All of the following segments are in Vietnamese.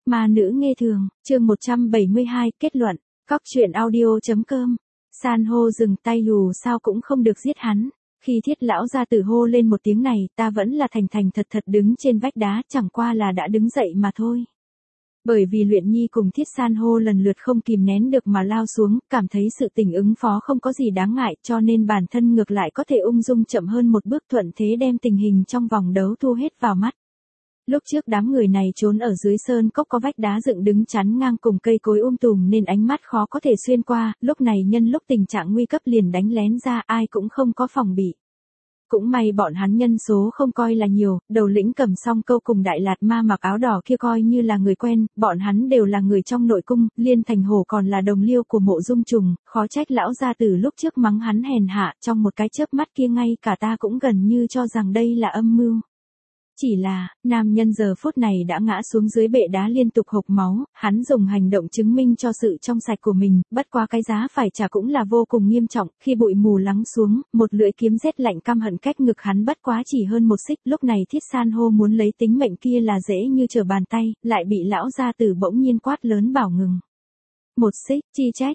Ma nữ nghe thường, chương 172, kết luận, cóc truyện audio.com. San hô dừng tay dù sao cũng không được giết hắn. Khi Thiết lão gia tử hô lên một tiếng này, ta vẫn là thành thành thật thật đứng trên vách đá, chẳng qua là đã đứng dậy mà thôi. Bởi vì Luyện Nhi cùng Thiết San hô lần lượt không kìm nén được mà lao xuống, cảm thấy sự tình ứng phó không có gì đáng ngại, cho nên bản thân ngược lại có thể ung dung chậm hơn một bước, thuận thế đem tình hình trong vòng đấu thu hết vào mắt. Lúc trước đám người này trốn ở dưới sơn cốc có vách đá dựng đứng chắn ngang cùng cây cối tùm nên ánh mắt khó có thể xuyên qua, lúc này nhân lúc tình trạng nguy cấp liền đánh lén ra, ai cũng không có phòng bị. Cũng may bọn hắn nhân số không coi là nhiều, đầu lĩnh Cầm Song Câu cùng Đại Lạt Ma mặc áo đỏ kia coi như là người quen, bọn hắn đều là người trong nội cung, Liên Thành Hổ còn là đồng liêu của Mộ Dung Trùng, khó trách lão gia tử lúc trước mắng hắn hèn hạ, trong một cái chớp mắt kia ngay cả ta cũng gần như cho rằng đây là âm mưu. Chỉ là, nam nhân giờ phút này đã ngã xuống dưới bệ đá liên tục hộc máu, hắn dùng hành động chứng minh cho sự trong sạch của mình, bất quá cái giá phải trả cũng là vô cùng nghiêm trọng, khi bụi mù lắng xuống, một lưỡi kiếm rét lạnh căm hận cách ngực hắn bất quá chỉ hơn một xích, lúc này Thiết San hô muốn lấy tính mệnh kia là dễ như trở bàn tay, lại bị lão gia tử bỗng nhiên quát lớn bảo ngừng. Một xích, chi trách,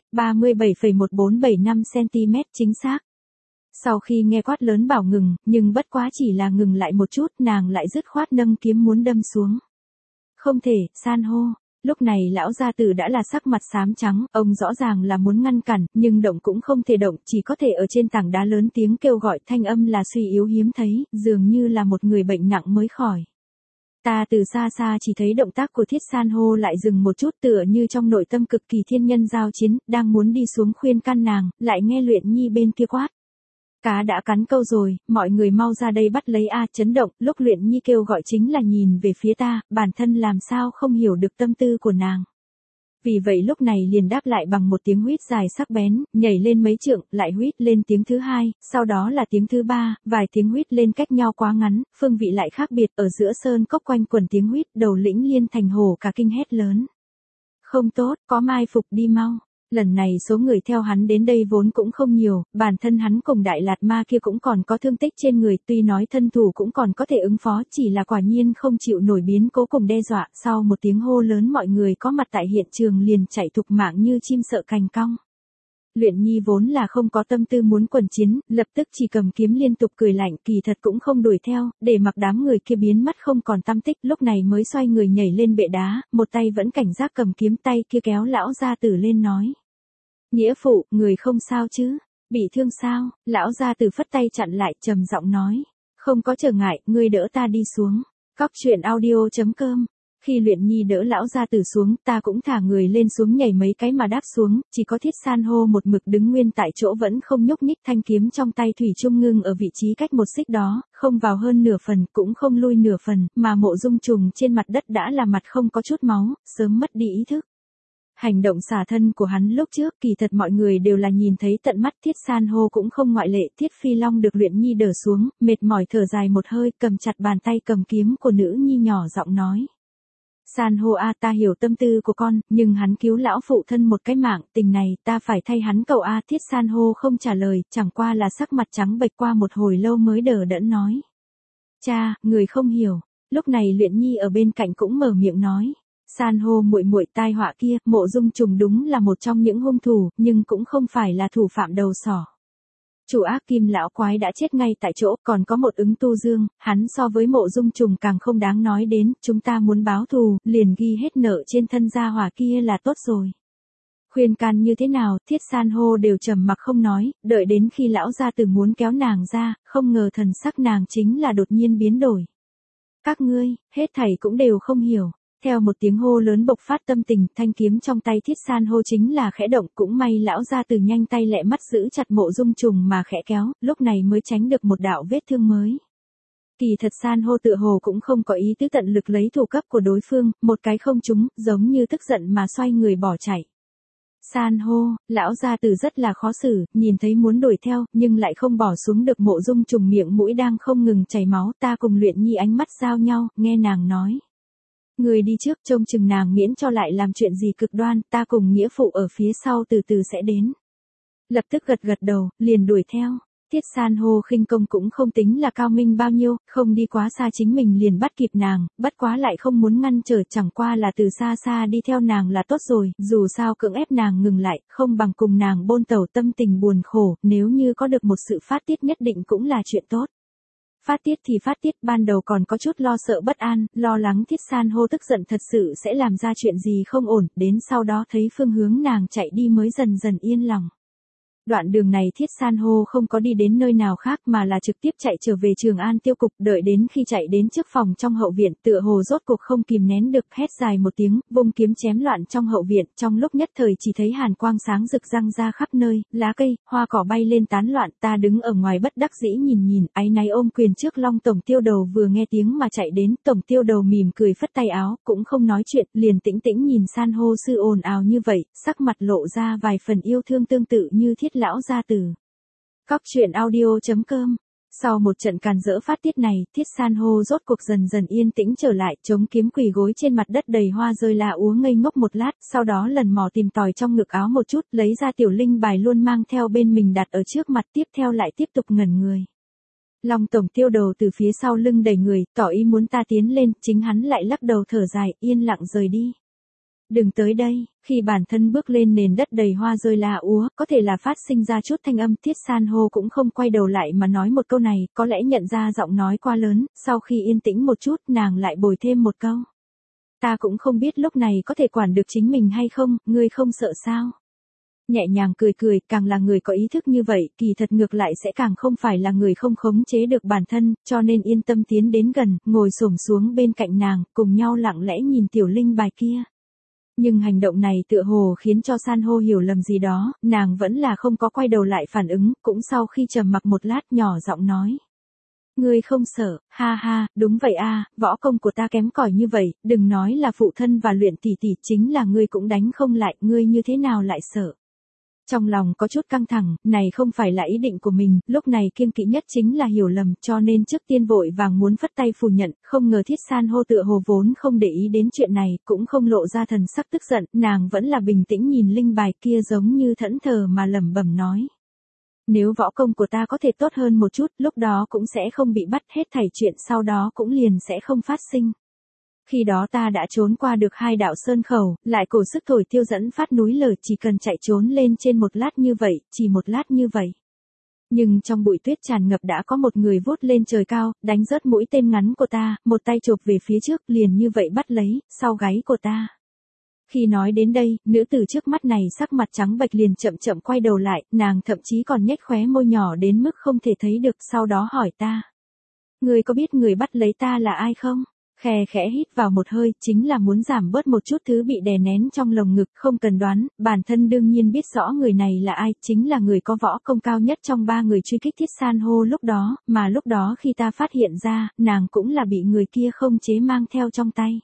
37,1475cm chính xác. Sau khi nghe quát lớn bảo ngừng, nhưng bất quá chỉ là ngừng lại một chút, nàng lại dứt khoát nâng kiếm muốn đâm xuống. Không thể, San hô. Lúc này lão gia tử đã là sắc mặt xám trắng, ông rõ ràng là muốn ngăn cản, nhưng động cũng không thể động, chỉ có thể ở trên tảng đá lớn tiếng kêu gọi, thanh âm là suy yếu hiếm thấy, dường như là một người bệnh nặng mới khỏi. Ta từ xa xa chỉ thấy động tác của Thiết San hô lại dừng một chút, tựa như trong nội tâm cực kỳ thiên nhân giao chiến, đang muốn đi xuống khuyên can nàng, lại nghe Luyện Nhi bên kia quát. Cá đã cắn câu rồi, mọi người mau ra đây bắt lấy a. Chấn động, lúc Luyện Nhi kêu gọi chính là nhìn về phía ta, bản thân làm sao không hiểu được tâm tư của nàng. Vì vậy lúc này liền đáp lại bằng một tiếng huýt dài sắc bén, nhảy lên mấy trượng, lại huýt lên tiếng thứ hai, sau đó là tiếng thứ ba, vài tiếng huýt lên cách nhau quá ngắn, phương vị lại khác biệt, ở giữa sơn cốc quanh quần tiếng huýt, đầu lĩnh Liên Thành Hổ cả kinh hét lớn. Không tốt, có mai phục, đi mau. Lần này số người theo hắn đến đây vốn cũng không nhiều, bản thân hắn cùng Đại Lạt Ma kia cũng còn có thương tích trên người, tuy nói thân thủ cũng còn có thể ứng phó, chỉ là quả nhiên không chịu nổi biến cố cùng đe dọa, sau một tiếng hô lớn mọi người có mặt tại hiện trường liền chạy thục mạng như chim sợ cành cong. Luyện Nhi vốn là không có tâm tư muốn quần chiến, lập tức chỉ cầm kiếm liên tục cười lạnh, kỳ thật cũng không đuổi theo, để mặc đám người kia biến mất không còn tăm tích, lúc này mới xoay người nhảy lên bệ đá, một tay vẫn cảnh giác cầm kiếm, tay kia kéo lão gia tử lên nói. Nghĩa phụ, người không sao chứ? Bị thương sao? Lão gia tử phất tay chặn lại, trầm giọng nói. Không có trở ngại, ngươi đỡ ta đi xuống. Cóc truyện audio.com. Khi Luyện Nhi đỡ lão gia tử xuống, ta cũng thả người lên xuống nhảy mấy cái mà đáp xuống, chỉ có Thiết San hô một mực đứng nguyên tại chỗ vẫn không nhúc nhích, thanh kiếm trong tay thủy chung ngưng ở vị trí cách một xích đó, không vào hơn nửa phần, cũng không lui nửa phần, mà Mộ Dung Trùng trên mặt đất đã là mặt không có chút máu, sớm mất đi ý thức. Hành động xả thân của hắn lúc trước kỳ thật mọi người đều là nhìn thấy tận mắt, Thiết San hô cũng không ngoại lệ. Thiết Phi Long được Luyện Nhi đỡ xuống, mệt mỏi thở dài một hơi, cầm chặt bàn tay cầm kiếm của nữ nhi nhỏ giọng nói. San hô a, ta hiểu tâm tư của con, nhưng hắn cứu lão phụ thân một cái mạng, tình này ta phải thay hắn cầu a. Thiết San hô không trả lời, chẳng qua là sắc mặt trắng bệch, qua một hồi lâu mới đờ đẫn nói. Cha, người không hiểu. Lúc này Luyện Nhi ở bên cạnh cũng mở miệng nói. San hô muội muội, tai họa kia, Mộ Dung Trùng đúng là một trong những hung thủ, nhưng cũng không phải là thủ phạm đầu sỏ. Chủ ác Kim lão quái đã chết ngay tại chỗ, còn có một Ứng Tu Dương, hắn so với Mộ Dung Trùng càng không đáng nói đến, chúng ta muốn báo thù, liền ghi hết nợ trên thân gia hỏa kia là tốt rồi. Khuyên can như thế nào, Thiết San hô đều trầm mặc không nói, đợi đến khi lão gia tử muốn kéo nàng ra, không ngờ thần sắc nàng chính là đột nhiên biến đổi. Các ngươi, hết thảy cũng đều không hiểu. Theo một tiếng hô lớn bộc phát tâm tình, thanh kiếm trong tay Thiết San hô chính là khẽ động, cũng may lão gia tử nhanh tay lẹ mắt giữ chặt Mộ Dung Trùng mà khẽ kéo, lúc này mới tránh được một đạo vết thương mới. Kỳ thật San hô tựa hồ cũng không có ý tứ tận lực lấy thủ cấp của đối phương, một cái không trúng, giống như tức giận mà xoay người bỏ chạy. San hô, lão gia tử rất là khó xử, nhìn thấy muốn đuổi theo, nhưng lại không bỏ xuống được Mộ Dung Trùng miệng mũi đang không ngừng chảy máu, ta cùng Luyện Nhi ánh mắt giao nhau, nghe nàng nói. Người đi trước trông chừng nàng miễn cho lại làm chuyện gì cực đoan, ta cùng nghĩa phụ ở phía sau từ từ sẽ đến. Lập tức gật gật đầu, liền đuổi theo. Tiết san hô khinh công cũng không tính là cao minh bao nhiêu, không đi quá xa chính mình liền bắt kịp nàng, bất quá lại không muốn ngăn trở, chẳng qua là từ xa xa đi theo nàng là tốt rồi, dù sao cưỡng ép nàng ngừng lại, không bằng cùng nàng bôn tẩu tâm tình buồn khổ, nếu như có được một sự phát tiết nhất định cũng là chuyện tốt. Phát tiết thì phát tiết, ban đầu còn có chút lo sợ bất an, lo lắng Thiết san hô tức giận thật sự sẽ làm ra chuyện gì không ổn, đến sau đó thấy phương hướng nàng chạy đi mới dần dần yên lòng. Đoạn đường này Thiết san hô không có đi đến nơi nào khác mà là trực tiếp chạy trở về Trường An tiêu cục, đợi đến khi chạy đến trước phòng trong hậu viện, tựa hồ rốt cuộc không kìm nén được, hét dài một tiếng, vung kiếm chém loạn trong hậu viện, trong lúc nhất thời chỉ thấy hàn quang sáng rực răng ra khắp nơi, lá cây, hoa cỏ bay lên tán loạn, ta đứng ở ngoài bất đắc dĩ nhìn, áy náy ôm quyền trước Long tổng tiêu đầu vừa nghe tiếng mà chạy đến, tổng tiêu đầu mỉm cười phất tay áo, cũng không nói chuyện, liền tĩnh tĩnh nhìn san hô sư ồn ào như vậy, sắc mặt lộ ra vài phần yêu thương tương tự như Thiết lão gia tử. Cóc truyện audio.com. Sau một trận càn rỡ phát tiết này, Thiết san hô rốt cuộc dần dần yên tĩnh trở lại, chống kiếm quỳ gối trên mặt đất đầy hoa rơi la úa ngây ngốc một lát, sau đó lần mò tìm tòi trong ngực áo một chút, lấy ra tiểu linh bài luôn mang theo bên mình đặt ở trước mặt, tiếp theo lại tiếp tục ngẩn người. Long tổng tiêu đầu từ phía sau lưng đẩy người, tỏ ý muốn ta tiến lên, chính hắn lại lắc đầu thở dài, yên lặng rời đi. Đừng tới đây, khi bản thân bước lên nền đất đầy hoa rơi la úa, có thể là phát sinh ra chút thanh âm, Thiết san hô cũng không quay đầu lại mà nói một câu này, có lẽ nhận ra giọng nói quá lớn, sau khi yên tĩnh một chút, nàng lại bồi thêm một câu. Ta cũng không biết lúc này có thể quản được chính mình hay không, ngươi không sợ sao? Nhẹ nhàng cười, càng là người có ý thức như vậy, kỳ thật ngược lại sẽ càng không phải là người không khống chế được bản thân, cho nên yên tâm tiến đến gần, ngồi xổm xuống bên cạnh nàng, cùng nhau lặng lẽ nhìn tiểu linh bài kia. Nhưng hành động này tựa hồ khiến cho san hô hiểu lầm gì đó, nàng vẫn là không có quay đầu lại phản ứng, cũng sau khi trầm mặc một lát nhỏ giọng nói. Ngươi không sợ, ha ha, đúng vậy a, võ công của ta kém cỏi như vậy, đừng nói là phụ thân và luyện tỷ tỷ, chính là ngươi cũng đánh không lại, ngươi như thế nào lại sợ. Trong lòng có chút căng thẳng, này không phải là ý định của mình, lúc này kiêng kỵ nhất chính là hiểu lầm, cho nên trước tiên vội vàng muốn phất tay phủ nhận, không ngờ Thiết san hô tựa hồ vốn không để ý đến chuyện này, cũng không lộ ra thần sắc tức giận, nàng vẫn là bình tĩnh nhìn linh bài kia giống như thẫn thờ mà lẩm bẩm nói. Nếu võ công của ta có thể tốt hơn một chút, lúc đó cũng sẽ không bị bắt, hết thảy chuyện sau đó cũng liền sẽ không phát sinh. Khi đó ta đã trốn qua được 2 đạo sơn khẩu, lại cổ sức thổi tiêu dẫn phát núi lở, chỉ cần chạy trốn lên trên một lát như vậy, chỉ một lát như vậy. Nhưng trong bụi tuyết tràn ngập đã có một người vút lên trời cao, đánh rớt mũi tên ngắn của ta, một tay chộp về phía trước, liền như vậy bắt lấy, sau gáy của ta. Khi nói đến đây, nữ tử trước mắt này sắc mặt trắng bệch liền chậm chậm quay đầu lại, nàng thậm chí còn nhếch khóe môi nhỏ đến mức không thể thấy được, sau đó hỏi ta. Ngươi có biết người bắt lấy ta là ai không? Khe khẽ hít vào một hơi, chính là muốn giảm bớt một chút thứ bị đè nén trong lồng ngực, không cần đoán, bản thân đương nhiên biết rõ người này là ai, chính là người có võ công cao nhất trong 3 người truy kích Thiết san hô lúc đó, mà lúc đó khi ta phát hiện ra, nàng cũng là bị người kia không chế mang theo trong tay.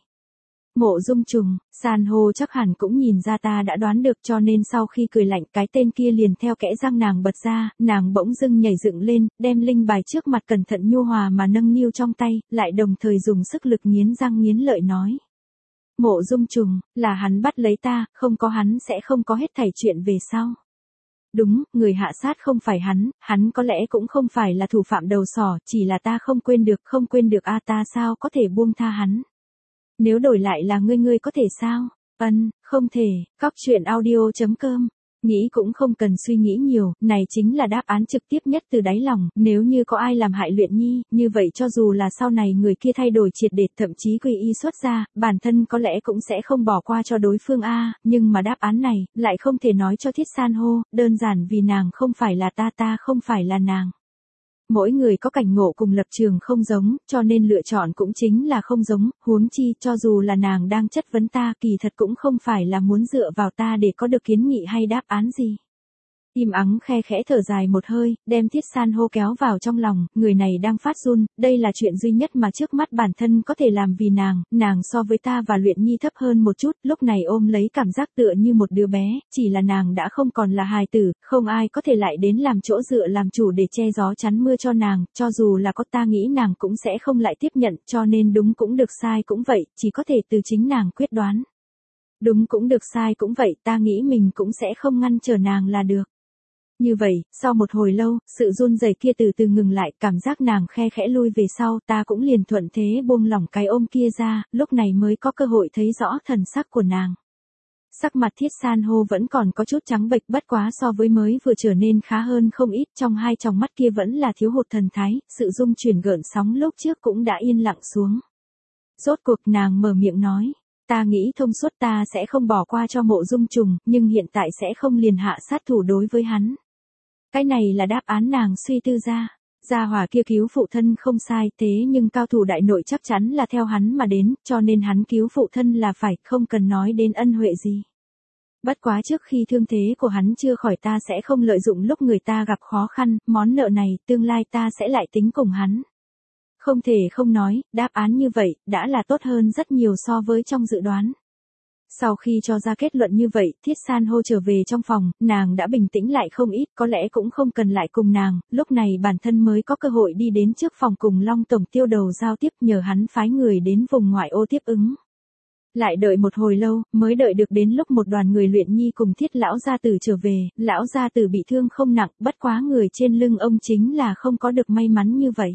Mộ Dung Trùng, san hô chắc hẳn cũng nhìn ra ta đã đoán được, cho nên sau khi cười lạnh cái tên kia liền theo kẽ răng nàng bật ra, nàng bỗng dưng nhảy dựng lên, đem linh bài trước mặt cẩn thận nhu hòa mà nâng niu trong tay, lại đồng thời dùng sức lực nghiến răng nghiến lợi nói. Mộ Dung Trùng, là hắn bắt lấy ta, không có hắn sẽ không có hết thảy chuyện về sau. Đúng, người hạ sát không phải hắn có lẽ cũng không phải là thủ phạm đầu sỏ, chỉ là ta không quên được a, ta sao có thể buông tha hắn. Nếu đổi lại là ngươi có thể sao? Không thể, cóc truyện audio.com. Nghĩ cũng không cần suy nghĩ nhiều, này chính là đáp án trực tiếp nhất từ đáy lòng, nếu như có ai làm hại Luyện Nhi, như vậy cho dù là sau này người kia thay đổi triệt để, thậm chí quy y xuất ra, bản thân có lẽ cũng sẽ không bỏ qua cho đối phương a, nhưng mà đáp án này, lại không thể nói cho Thiết san hô, đơn giản vì nàng không phải là ta không phải là nàng. Mỗi người có cảnh ngộ cùng lập trường không giống, cho nên lựa chọn cũng chính là không giống, huống chi cho dù là nàng đang chất vấn ta, kỳ thật cũng không phải là muốn dựa vào ta để có được kiến nghị hay đáp án gì. Im ắng khe khẽ thở dài một hơi, đem Thiết san hô kéo vào trong lòng, người này đang phát run, đây là chuyện duy nhất mà trước mắt bản thân có thể làm vì nàng so với ta và Luyện Nhi thấp hơn một chút, lúc này ôm lấy cảm giác tựa như một đứa bé, chỉ là nàng đã không còn là hài tử, không ai có thể lại đến làm chỗ dựa làm chủ để che gió chắn mưa cho nàng, cho dù là có ta nghĩ nàng cũng sẽ không lại tiếp nhận, cho nên đúng cũng được sai cũng vậy, chỉ có thể từ chính nàng quyết đoán. Đúng cũng được sai cũng vậy, ta nghĩ mình cũng sẽ không ngăn trở nàng là được. Như vậy, sau một hồi lâu, sự run rẩy kia từ từ ngừng lại, cảm giác nàng khe khẽ lui về sau, ta cũng liền thuận thế buông lỏng cái ôm kia ra, lúc này mới có cơ hội thấy rõ thần sắc của nàng. Sắc mặt Thiết San hô vẫn còn có chút trắng bệch, bất quá so với mới vừa trở nên khá hơn không ít, trong hai tròng mắt kia vẫn là thiếu hụt thần thái, sự rung chuyển gợn sóng lúc trước cũng đã yên lặng xuống. Rốt cuộc nàng mở miệng nói, ta nghĩ thông suốt, ta sẽ không bỏ qua cho Mộ Dung Trùng, nhưng hiện tại sẽ không liền hạ sát thủ đối với hắn. Cái này là đáp án nàng suy tư ra. Gia hỏa kia cứu phụ thân không sai, thế nhưng cao thủ đại nội chắc chắn là theo hắn mà đến, cho nên hắn cứu phụ thân là phải, không cần nói đến ân huệ gì. Bất quá trước khi thương thế của hắn chưa khỏi, ta sẽ không lợi dụng lúc người ta gặp khó khăn, món nợ này, tương lai ta sẽ lại tính cùng hắn. Không thể không nói, đáp án như vậy, đã là tốt hơn rất nhiều so với trong dự đoán. Sau khi cho ra kết luận như vậy, Thiết San hô trở về trong phòng, nàng đã bình tĩnh lại không ít, có lẽ cũng không cần lại cùng nàng, lúc này bản thân mới có cơ hội đi đến trước phòng cùng Long Tổng Tiêu Đầu giao tiếp, nhờ hắn phái người đến vùng ngoại ô tiếp ứng. Lại đợi một hồi lâu, mới đợi được đến lúc một đoàn người luyện nhi cùng Thiết lão gia tử trở về, lão gia tử bị thương không nặng, bất quá người trên lưng ông chính là không có được may mắn như vậy.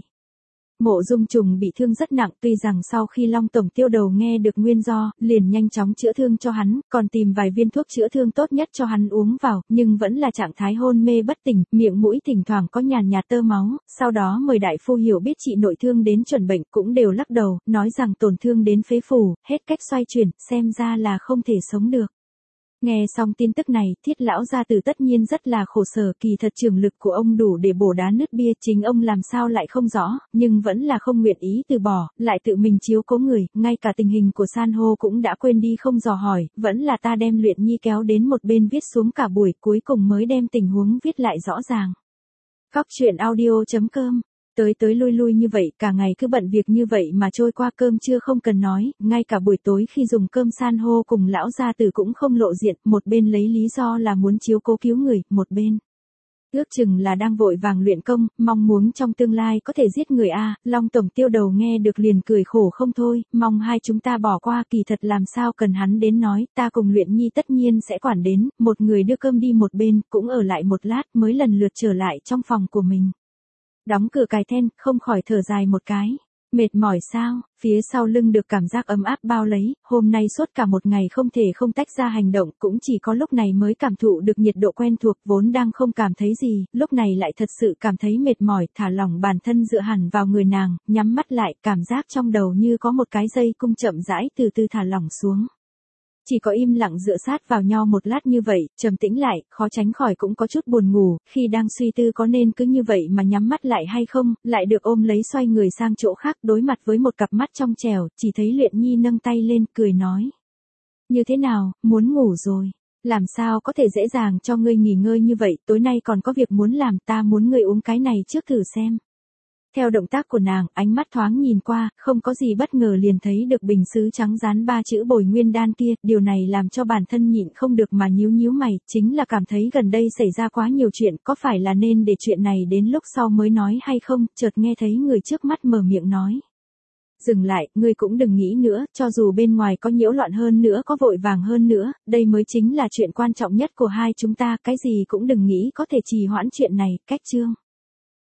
Mộ Dung Trùng bị thương rất nặng, tuy rằng sau khi Long Tổng Tiêu Đầu nghe được nguyên do, liền nhanh chóng chữa thương cho hắn, còn tìm vài viên thuốc chữa thương tốt nhất cho hắn uống vào, nhưng vẫn là trạng thái hôn mê bất tỉnh, miệng mũi thỉnh thoảng có nhàn nhạt tơ máu, sau đó mời đại phu hiểu biết trị nội thương đến chuẩn bệnh, cũng đều lắc đầu, nói rằng tổn thương đến phế phủ, hết cách xoay chuyển, xem ra là không thể sống được. Nghe xong tin tức này, Thiết lão gia tử tất nhiên rất là khổ sở, kỳ thật trường lực của ông đủ để bổ đá nứt bia, chính ông làm sao lại không rõ, nhưng vẫn là không nguyện ý từ bỏ, lại tự mình chiếu cố người, ngay cả tình hình của San hô cũng đã quên đi không dò hỏi, vẫn là ta đem Luyện Nhi kéo đến một bên viết xuống cả buổi, cuối cùng mới đem tình huống viết lại rõ ràng. Góc truyện audio.com Tới lui như vậy, cả ngày cứ bận việc như vậy mà trôi qua, cơm trưa không cần nói, ngay cả buổi tối khi dùng cơm San hô cùng lão gia tử cũng không lộ diện, một bên lấy lý do là muốn chiếu cố cứu người, một bên ước chừng là đang vội vàng luyện công, mong muốn trong tương lai có thể giết người a. Long Tổng Tiêu Đầu nghe được liền cười khổ không thôi, mong hai chúng ta bỏ qua, kỳ thật làm sao cần hắn đến nói, ta cùng Luyện Nhi tất nhiên sẽ quản đến, một người đưa cơm đi một bên, cũng ở lại một lát mới lần lượt trở lại trong phòng của mình. Đóng cửa cài then, không khỏi thở dài một cái. Mệt mỏi sao? Phía sau lưng được cảm giác ấm áp bao lấy, hôm nay suốt cả một ngày không thể không tách ra hành động, cũng chỉ có lúc này mới cảm thụ được nhiệt độ quen thuộc, vốn đang không cảm thấy gì, lúc này lại thật sự cảm thấy mệt mỏi, thả lỏng bản thân dựa hẳn vào người nàng, nhắm mắt lại, cảm giác trong đầu như có một cái dây cung chậm rãi từ từ thả lỏng xuống. Chỉ có im lặng dựa sát vào nhau một lát như vậy, trầm tĩnh lại, khó tránh khỏi cũng có chút buồn ngủ, khi đang suy tư có nên cứ như vậy mà nhắm mắt lại hay không, lại được ôm lấy xoay người sang chỗ khác, đối mặt với một cặp mắt trong trẻo, chỉ thấy Luyện Nhi nâng tay lên, cười nói. Như thế nào, muốn ngủ rồi? Làm sao có thể dễ dàng cho ngươi nghỉ ngơi như vậy, tối nay còn có việc muốn làm, ta muốn ngươi uống cái này trước thử xem. Theo động tác của nàng, ánh mắt thoáng nhìn qua, không có gì bất ngờ liền thấy được bình sứ trắng dán 3 chữ Bồi Nguyên Đan kia, điều này làm cho bản thân nhịn không được mà nhíu mày, chính là cảm thấy gần đây xảy ra quá nhiều chuyện, có phải là nên để chuyện này đến lúc sau mới nói hay không, chợt nghe thấy người trước mắt mở miệng nói. Dừng lại, ngươi cũng đừng nghĩ nữa, cho dù bên ngoài có nhiễu loạn hơn nữa, có vội vàng hơn nữa, đây mới chính là chuyện quan trọng nhất của hai chúng ta, cái gì cũng đừng nghĩ có thể trì hoãn chuyện này, cách chương.